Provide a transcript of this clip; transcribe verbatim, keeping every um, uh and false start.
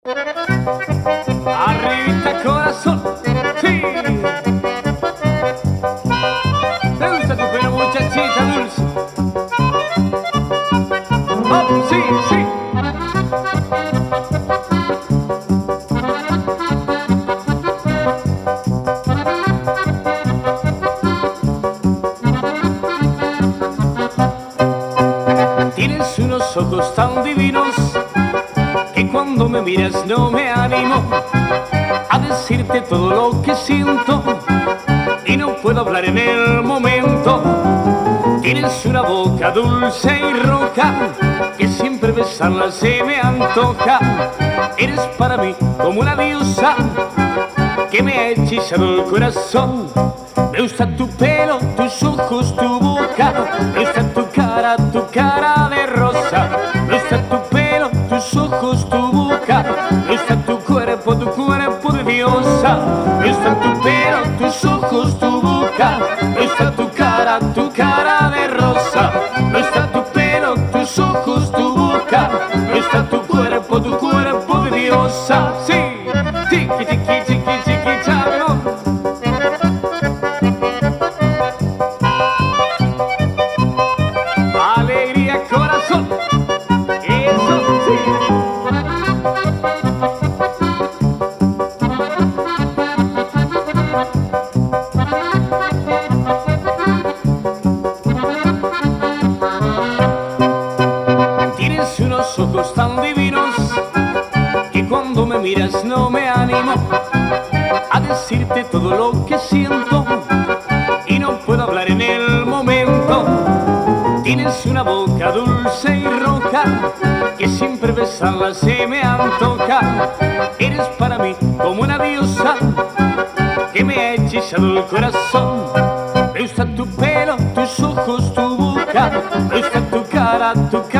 Arribita corazón, sí. ¿Te gusta tu pelo, muchachita dulce? Oh, sí, sí. Tienes unos ojos tan divinos que cuando me miras no me animo a decirte todo lo que siento y no puedo hablar en el momento. Tienes una boca dulce y roja que siempre besarla se me antoja. Eres para mí como una diosa que me ha hechizado el corazón. Me gusta tu pelo, tus ojos, tu boca. Me gusta tu cara, tu cara de rosa. Me gusta tu pelo, tus ojos, tu boca. Me gusta tu cuerpo, tu cuerpo de diosa. Me gusta tu pelo, tus ojos, tu boca. Me gusta tu cara, tu cara de rosa. Me gusta tu pelo, tus ojos, tu boca. Me gusta tu cuerpo, tu cuerpo de diosa. Sí, tiki, tiki, tiki, tiki, chavo. Alegría, corazón. Eso sí. Tienes unos ojos tan divinos que cuando me miras no me animo a decirte todo lo que siento y no puedo hablar en el momento. Tienes una boca dulce y roja que siempre besarla se me antoja. Eres para mí como una diosa que me ha hechizado el corazón. Me gusta tu pelo, tus ojos, tu boca. Me gusta tu cara, tu